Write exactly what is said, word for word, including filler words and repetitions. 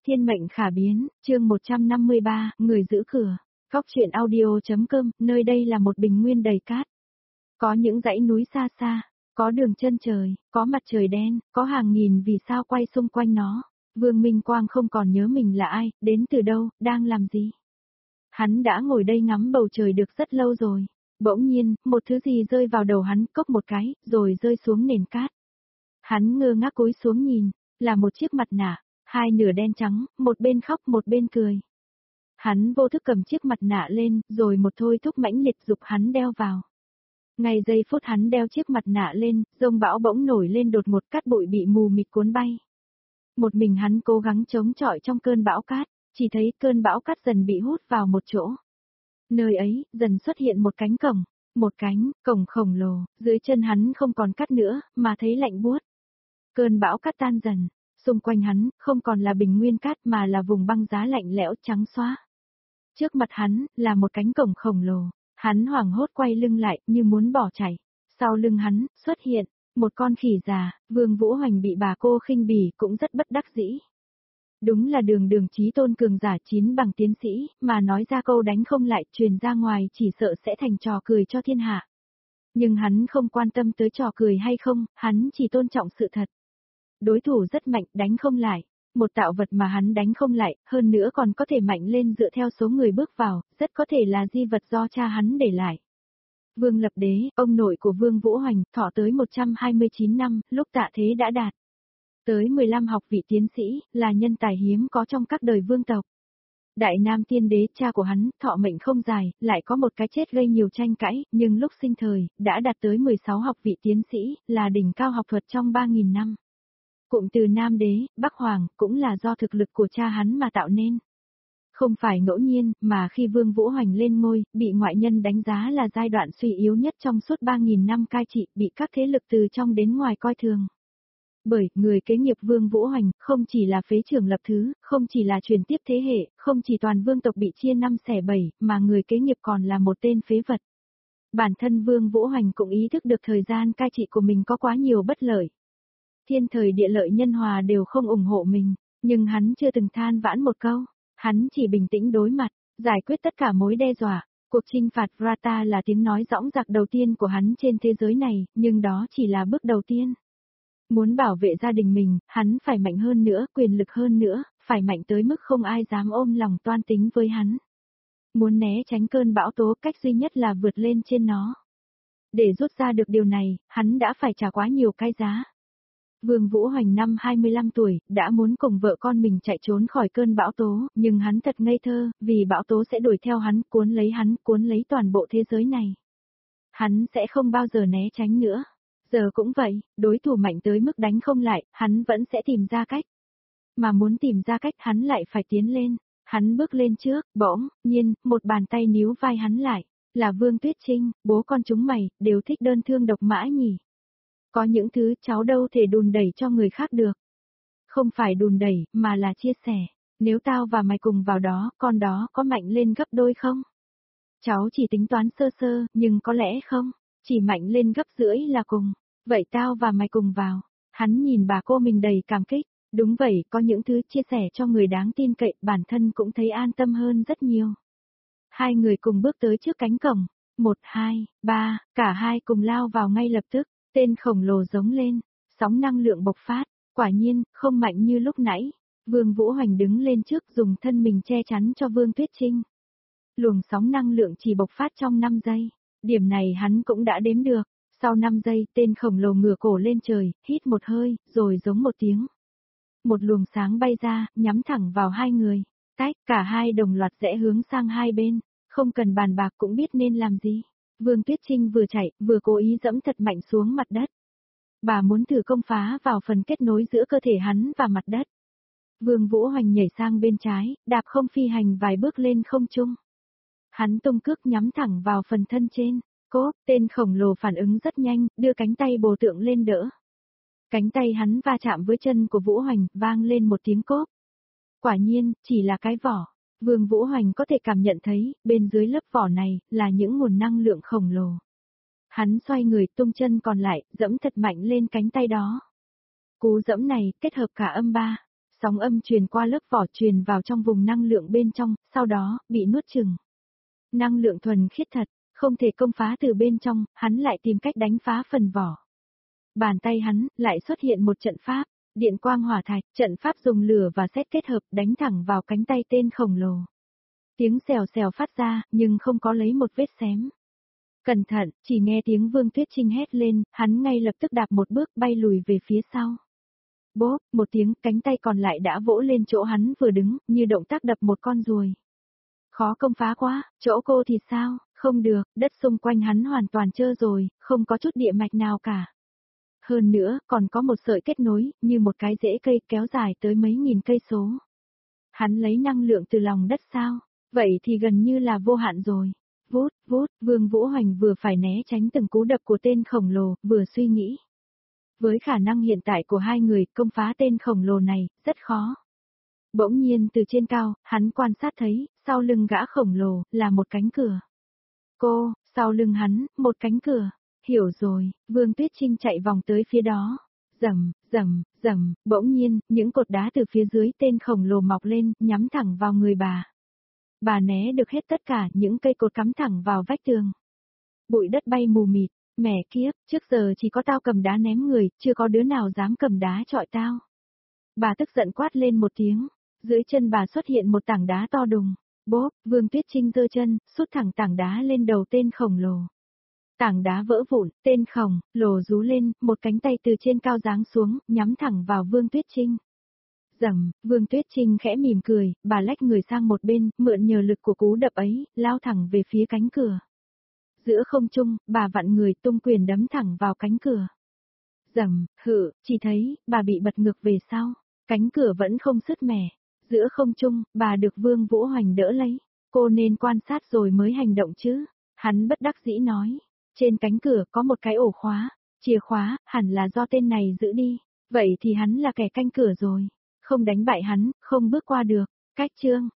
Thiên mệnh khả biến, chương một trăm năm mươi ba, người giữ cửa. Góc truyện audio.com, nơi đây là một bình nguyên đầy cát. Có những dãy núi xa xa, có đường chân trời, có mặt trời đen, có hàng nghìn vì sao quay xung quanh nó. Vương Minh Quang không còn nhớ mình là ai, đến từ đâu, đang làm gì. Hắn đã ngồi đây ngắm bầu trời được rất lâu rồi. Bỗng nhiên, một thứ gì rơi vào đầu hắn, cốc một cái, rồi rơi xuống nền cát. Hắn ngơ ngác cúi xuống nhìn, là một chiếc mặt nạ. Hai nửa đen trắng, một bên khóc một bên cười. Hắn vô thức cầm chiếc mặt nạ lên, rồi một thôi thúc mãnh liệt dục hắn đeo vào. Ngay giây phút hắn đeo chiếc mặt nạ lên, dông bão bỗng nổi lên đột ngột, cát bụi bị mù mịt cuốn bay. Một mình hắn cố gắng chống chọi trong cơn bão cát, chỉ thấy cơn bão cát dần bị hút vào một chỗ. Nơi ấy, dần xuất hiện một cánh cổng, một cánh cổng khổng lồ, dưới chân hắn không còn cát nữa, mà thấy lạnh buốt. Cơn bão cát tan dần. Xung quanh hắn, không còn là bình nguyên cát mà là vùng băng giá lạnh lẽo trắng xóa. Trước mặt hắn, là một cánh cổng khổng lồ. Hắn hoảng hốt quay lưng lại, như muốn bỏ chạy. Sau lưng hắn, xuất hiện, một con khỉ già. Vương Vũ Hoành bị bà cô khinh bỉ cũng rất bất đắc dĩ. Đúng là đường đường chí tôn cường giả chín bằng tiến sĩ, mà nói ra câu đánh không lại, truyền ra ngoài chỉ sợ sẽ thành trò cười cho thiên hạ. Nhưng hắn không quan tâm tới trò cười hay không, hắn chỉ tôn trọng sự thật. Đối thủ rất mạnh, đánh không lại. Một tạo vật mà hắn đánh không lại, hơn nữa còn có thể mạnh lên dựa theo số người bước vào, rất có thể là di vật do cha hắn để lại. Vương Lập Đế, ông nội của Vương Vũ Hoành, thọ tới một trăm hai mươi chín năm, lúc tạ thế đã đạt. Tới mười lăm học vị tiến sĩ, là nhân tài hiếm có trong các đời vương tộc. Đại Nam Tiên Đế, cha của hắn, thọ mệnh không dài, lại có một cái chết gây nhiều tranh cãi, nhưng lúc sinh thời, đã đạt tới mười sáu học vị tiến sĩ, là đỉnh cao học thuật trong ba nghìn năm. Cụm từ Nam Đế, Bắc Hoàng, cũng là do thực lực của cha hắn mà tạo nên. Không phải ngẫu nhiên, mà khi Vương Vũ Hoành lên ngôi, bị ngoại nhân đánh giá là giai đoạn suy yếu nhất trong suốt ba nghìn năm cai trị, bị các thế lực từ trong đến ngoài coi thường. Bởi, người kế nghiệp Vương Vũ Hoành, không chỉ là phế trưởng lập thứ, không chỉ là truyền tiếp thế hệ, không chỉ toàn vương tộc bị chia năm xẻ bảy, mà người kế nghiệp còn là một tên phế vật. Bản thân Vương Vũ Hoành cũng ý thức được thời gian cai trị của mình có quá nhiều bất lợi. Thiên thời địa lợi nhân hòa đều không ủng hộ mình, nhưng hắn chưa từng than vãn một câu, hắn chỉ bình tĩnh đối mặt, giải quyết tất cả mối đe dọa. Cuộc chinh phạt Vrata là tiếng nói dõng dạc đầu tiên của hắn trên thế giới này, nhưng đó chỉ là bước đầu tiên. Muốn bảo vệ gia đình mình, hắn phải mạnh hơn nữa, quyền lực hơn nữa, phải mạnh tới mức không ai dám ôm lòng toan tính với hắn. Muốn né tránh cơn bão tố, cách duy nhất là vượt lên trên nó. Để rút ra được điều này, hắn đã phải trả quá nhiều cái giá. Vương Vũ Hoành năm hai mươi lăm tuổi, đã muốn cùng vợ con mình chạy trốn khỏi cơn bão tố, nhưng hắn thật ngây thơ, vì bão tố sẽ đuổi theo hắn, cuốn lấy hắn, cuốn lấy toàn bộ thế giới này. Hắn sẽ không bao giờ né tránh nữa. Giờ cũng vậy, đối thủ mạnh tới mức đánh không lại, hắn vẫn sẽ tìm ra cách. Mà muốn tìm ra cách hắn lại phải tiến lên. Hắn bước lên trước, bỗng nhiên, một bàn tay níu vai hắn lại. Là Vương Tuyết Trinh, bố con chúng mày, đều thích đơn thương độc mã nhỉ. Có những thứ cháu đâu thể đùn đẩy cho người khác được. Không phải đùn đẩy, mà là chia sẻ. Nếu tao và mày cùng vào đó, con đó có mạnh lên gấp đôi không? Cháu chỉ tính toán sơ sơ, nhưng có lẽ không. Chỉ mạnh lên gấp rưỡi là cùng. Vậy tao và mày cùng vào. Hắn nhìn bà cô mình đầy cảm kích. Đúng vậy, có những thứ chia sẻ cho người đáng tin cậy, bản thân cũng thấy an tâm hơn rất nhiều. Hai người cùng bước tới trước cánh cổng. Một, hai, ba, cả hai cùng lao vào ngay lập tức. Tên khổng lồ giống lên, sóng năng lượng bộc phát, quả nhiên, không mạnh như lúc nãy. Vương Vũ Hoành đứng lên trước dùng thân mình che chắn cho Vương Tuyết Trinh. Luồng sóng năng lượng chỉ bộc phát trong năm giây, điểm này hắn cũng đã đếm được. Sau năm giây, tên khổng lồ ngửa cổ lên trời, hít một hơi, rồi giống một tiếng. Một luồng sáng bay ra, nhắm thẳng vào hai người. Tách, cả hai đồng loạt rẽ hướng sang hai bên, không cần bàn bạc cũng biết nên làm gì. Vương Tuyết Trinh vừa chạy, vừa cố ý dẫm thật mạnh xuống mặt đất. Bà muốn thử công phá vào phần kết nối giữa cơ thể hắn và mặt đất. Vương Vũ Hoành nhảy sang bên trái, đạp không phi hành vài bước lên không trung. Hắn tung cước nhắm thẳng vào phần thân trên. Cốp, tên khổng lồ phản ứng rất nhanh, đưa cánh tay bồ tượng lên đỡ. Cánh tay hắn va chạm với chân của Vũ Hoành, vang lên một tiếng cốp. Quả nhiên, chỉ là cái vỏ. Vương Vũ Hoành có thể cảm nhận thấy, bên dưới lớp vỏ này, là những nguồn năng lượng khổng lồ. Hắn xoay người tung chân còn lại, dẫm thật mạnh lên cánh tay đó. Cú dẫm này, kết hợp cả âm ba, Sóng âm truyền qua lớp vỏ truyền vào trong vùng năng lượng bên trong, sau đó, bị nuốt chừng. Năng lượng thuần khiết thật, không thể công phá từ bên trong, hắn lại tìm cách đánh phá phần vỏ. Bàn tay hắn, lại xuất hiện một trận pháp, điện quang hỏa thạch, trận pháp dùng lửa và sét kết hợp đánh thẳng vào cánh tay tên khổng lồ. Tiếng xèo xèo phát ra, nhưng không có lấy một vết xém. Cẩn thận, chỉ nghe tiếng Vương Tuyết Trinh hét lên, hắn ngay lập tức đạp một bước bay lùi về phía sau. Bốp, một tiếng, cánh tay còn lại đã vỗ lên chỗ hắn vừa đứng, như động tác đập một con ruồi. Khó công phá quá, chỗ cô thì sao, không được, đất xung quanh hắn hoàn toàn trơ rồi, không có chút địa mạch nào cả. Hơn nữa, còn có một sợi kết nối, như một cái rễ cây kéo dài tới mấy nghìn cây số. Hắn lấy năng lượng từ lòng đất sao? Vậy thì gần như là vô hạn rồi. Vút, vút, Vương Vũ Hoành vừa phải né tránh từng cú đập của tên khổng lồ, vừa suy nghĩ. Với khả năng hiện tại của hai người, công phá tên khổng lồ này, rất khó. Bỗng nhiên từ trên cao, hắn quan sát thấy, sau lưng gã khổng lồ, là một cánh cửa. Cô, sau lưng hắn, một cánh cửa. Hiểu rồi, Vương Tuyết Trinh chạy vòng tới phía đó. Rầm, rầm, rầm, bỗng nhiên, những cột đá từ phía dưới tên khổng lồ mọc lên, nhắm thẳng vào người bà. Bà né được hết tất cả những cây cột cắm thẳng vào vách tường. Bụi đất bay mù mịt, mẹ kiếp, trước giờ chỉ có tao cầm đá ném người, chưa có đứa nào dám cầm đá chọi tao. Bà tức giận quát lên một tiếng, dưới chân bà xuất hiện một tảng đá to đùng. Bốp, Vương Tuyết Trinh giơ chân, sút thẳng tảng đá lên đầu tên khổng lồ. Tảng đá vỡ vụn, tên khổng lồ rú lên, một cánh tay từ trên cao giáng xuống, nhắm thẳng vào Vương Tuyết Trinh. Rầm, Vương Tuyết Trinh khẽ mỉm cười, bà lách người sang một bên, mượn nhờ lực của cú đập ấy, lao thẳng về phía cánh cửa. Giữa không trung, bà vặn người tung quyền đấm thẳng vào cánh cửa. Rầm, hự, chỉ thấy, bà bị bật ngược về sau, cánh cửa vẫn không sứt mẻ. Giữa không trung, bà được Vương Vũ Hoành đỡ lấy. Cô nên quan sát rồi mới hành động chứ. Hắn bất đắc dĩ nói. Trên cánh cửa có một cái ổ khóa. Chìa khóa, hẳn là do tên này giữ đi. Vậy thì hắn là kẻ canh cửa rồi. Không đánh bại hắn, không bước qua được. Cách chương.